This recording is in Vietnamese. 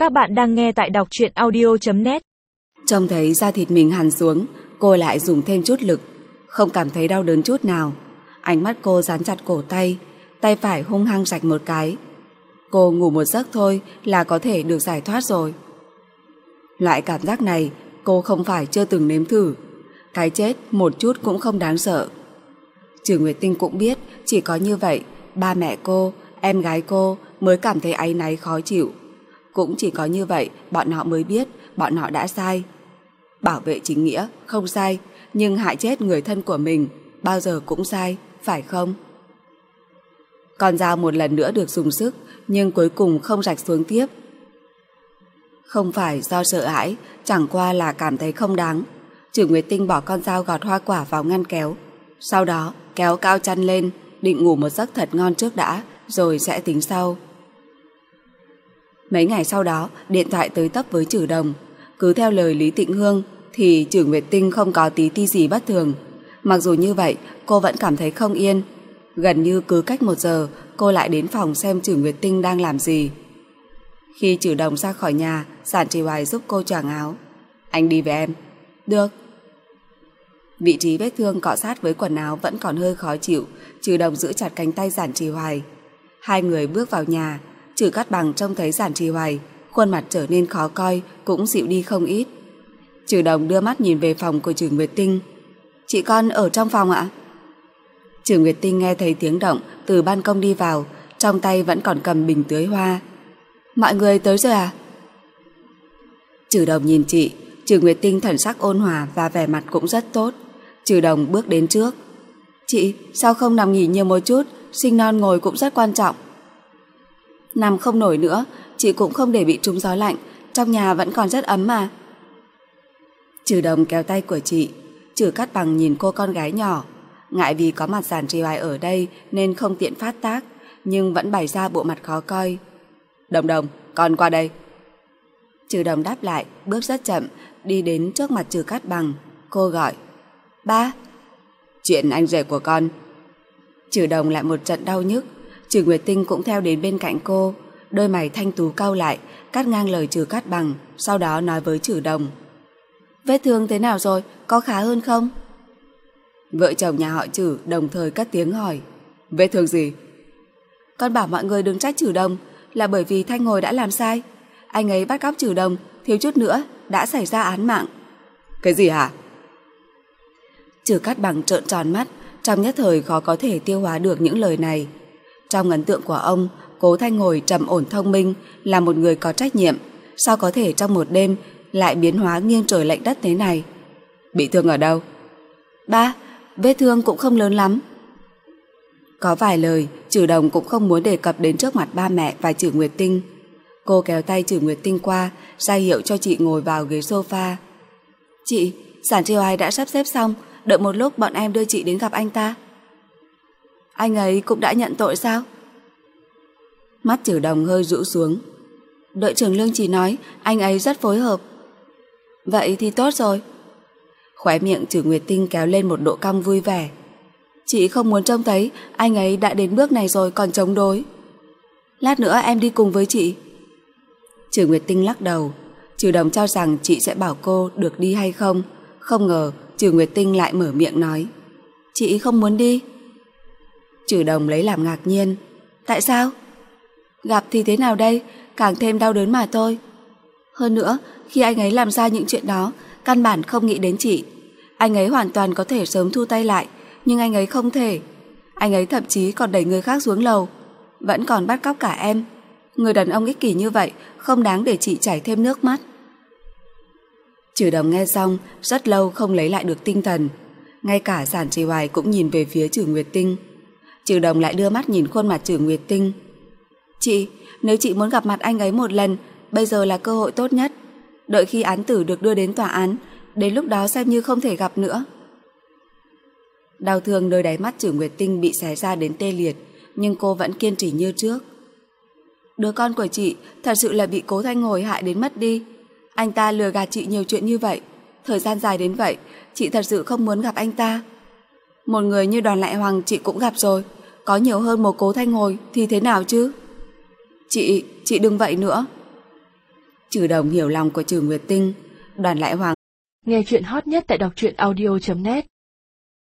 Các bạn đang nghe tại đọc truyện audio.net. Trông thấy da thịt mình hằn xuống, cô lại dùng thêm chút lực, không cảm thấy đau đớn chút nào. Ánh mắt cô dán chặt cổ tay, tay phải hung hăng rạch một cái. Cô ngủ một giấc thôi là có thể được giải thoát rồi. Loại cảm giác này cô không phải chưa từng nếm thử. Cái chết một chút cũng không đáng sợ. Trừ Nguyệt Tinh cũng biết chỉ có như vậy ba mẹ cô, em gái cô mới cảm thấy áy náy khó chịu. Cũng chỉ có như vậy bọn họ mới biết bọn họ đã sai. Bảo vệ chính nghĩa không sai, nhưng hại chết người thân của mình bao giờ cũng sai, phải không? Con dao một lần nữa được dùng sức, nhưng cuối cùng không rạch xuống tiếp. Không phải do sợ hãi, chẳng qua là cảm thấy không đáng. Trừ Nguyệt Tinh bỏ con dao gọt hoa quả vào ngăn kéo, sau đó kéo cao chăn lên, định ngủ một giấc thật ngon trước đã, rồi sẽ tính sau. Mấy ngày sau đó, điện thoại tới tấp với Trừ Đồng. Cứ theo lời Lý Tịnh Hương thì Trừ Nguyệt Tinh không có tí ti gì bất thường. Mặc dù như vậy, cô vẫn cảm thấy không yên. Gần như cứ cách 1 giờ, cô lại đến phòng xem Trừ Nguyệt Tinh đang làm gì. Khi Trừ Đồng ra khỏi nhà, Giản Trì Hoài giúp cô choàng áo. Anh đi với em. Được. Vị trí vết thương cọ sát với quần áo vẫn còn hơi khó chịu. Trừ Đồng giữ chặt cánh tay Giản Trì Hoài. Hai người bước vào nhà. Trừ Cát Bằng trông thấy Giản Trì Hoài, khuôn mặt trở nên khó coi, cũng dịu đi không ít. Trừ Đồng đưa mắt nhìn về phòng của Trừ Nguyệt Tinh. Chị con ở trong phòng ạ? Trừ Nguyệt Tinh nghe thấy tiếng động từ ban công đi vào, trong tay vẫn còn cầm bình tưới hoa. Mọi người tới rồi à? Trừ Đồng nhìn chị. Trừ Nguyệt Tinh thần sắc ôn hòa và vẻ mặt cũng rất tốt. Trừ Đồng bước đến trước. Chị, sao không nằm nghỉ nhiều một chút? Sinh non ngồi cũng rất quan trọng. Nằm không nổi nữa, chị cũng không để bị trúng gió lạnh, trong nhà vẫn còn rất ấm mà. Trừ Đồng kéo tay của chị. Trừ Cát Bằng nhìn cô con gái nhỏ, ngại vì có mặt Giản Trì Hoài ở đây nên không tiện phát tác, nhưng vẫn bày ra bộ mặt khó coi. Đồng Đồng, con qua đây. Trừ Đồng đáp lại, bước rất chậm, đi đến trước mặt Trừ Cát Bằng. Cô gọi, ba. Chuyện anh rể của con. Trừ Đồng lại một trận đau nhức. Trừ Nguyệt Tinh cũng theo đến bên cạnh cô, đôi mày thanh tú cau lại, cắt ngang lời Trừ Cát Bằng, sau đó nói với Trừ Đồng. Vết thương thế nào rồi, có khá hơn không? Vợ chồng nhà họ Trừ đồng thời cất tiếng hỏi. Vết thương gì? Con bảo mọi người đừng trách Trừ Đồng, là bởi vì Thanh Ngồi đã làm sai. Anh ấy bắt cóc Trừ Đồng, thiếu chút nữa đã xảy ra án mạng. Cái gì hả? Trừ Cát Bằng trợn tròn mắt, trong nhất thời khó có thể tiêu hóa được những lời này. Trong ấn tượng của ông, Cố Thanh Ngồi trầm ổn thông minh, là một người có trách nhiệm, sao có thể trong một đêm lại biến hóa nghiêng trời lệch đất thế này? Bị thương ở đâu? Ba, vết thương cũng không lớn lắm. Có vài lời Trừ Đồng cũng không muốn đề cập đến trước mặt ba mẹ và Trừ Nguyệt Tinh. Cô kéo tay Trừ Nguyệt Tinh qua, ra hiệu cho chị ngồi vào ghế sofa. Chị, Giản Trì Hoài đã sắp xếp xong, đợi một lúc bọn em đưa chị đến gặp anh ta. Anh ấy cũng đã nhận tội sao? Mắt Trừ Đồng hơi rũ xuống. Đội trưởng Lương chỉ nói anh ấy rất phối hợp. Vậy thì tốt rồi. Khóe miệng Trừ Nguyệt Tinh kéo lên một độ cong vui vẻ. Chị không muốn trông thấy anh ấy đã đến bước này rồi còn chống đối. Lát nữa em đi cùng với chị. Trừ Nguyệt Tinh lắc đầu. Trừ Đồng cho rằng chị sẽ bảo cô được đi hay không. Không ngờ Trừ Nguyệt Tinh lại mở miệng nói. Chị không muốn đi. Trừ Đồng lấy làm ngạc nhiên. Tại sao? Gặp thì thế nào đây, càng thêm đau đớn mà thôi. Hơn nữa, khi anh ấy làm ra những chuyện đó, căn bản không nghĩ đến chị. Anh ấy hoàn toàn có thể sớm thu tay lại, nhưng anh ấy không thể. Anh ấy thậm chí còn đẩy người khác xuống lầu, vẫn còn bắt cóc cả em. Người đàn ông ích kỷ như vậy không đáng để chị chảy thêm nước mắt. Trừ Đồng nghe xong, rất lâu không lấy lại được tinh thần. Ngay cả Giản Trì Hoài cũng nhìn về phía Trừ Nguyệt Tinh. Trừ Đồng lại đưa mắt nhìn khuôn mặt Trừ Nguyệt Tinh. Chị, nếu chị muốn gặp mặt anh ấy một lần, bây giờ là cơ hội tốt nhất. Đợi khi án tử được đưa đến tòa án, đến lúc đó xem như không thể gặp nữa. Đau thương nơi đáy mắt Trừ Nguyệt Tinh bị xé ra đến tê liệt, nhưng cô vẫn kiên trì như trước. Đứa con của chị thật sự là bị Cố Thanh Ngồi hại đến mất đi. Anh ta lừa gạt chị nhiều chuyện như vậy, thời gian dài đến vậy, chị thật sự không muốn gặp anh ta. Một người như Đoàn Lại Hoàng chị cũng gặp rồi, có nhiều hơn một Cố Thanh Ngồi thì thế nào chứ? Chị đừng vậy nữa. Trừ Đồng hiểu lòng của Trừ Nguyệt Tinh. Đoàn Lại Hoàng nghe chuyện hot nhất tại đọc truyện audio.net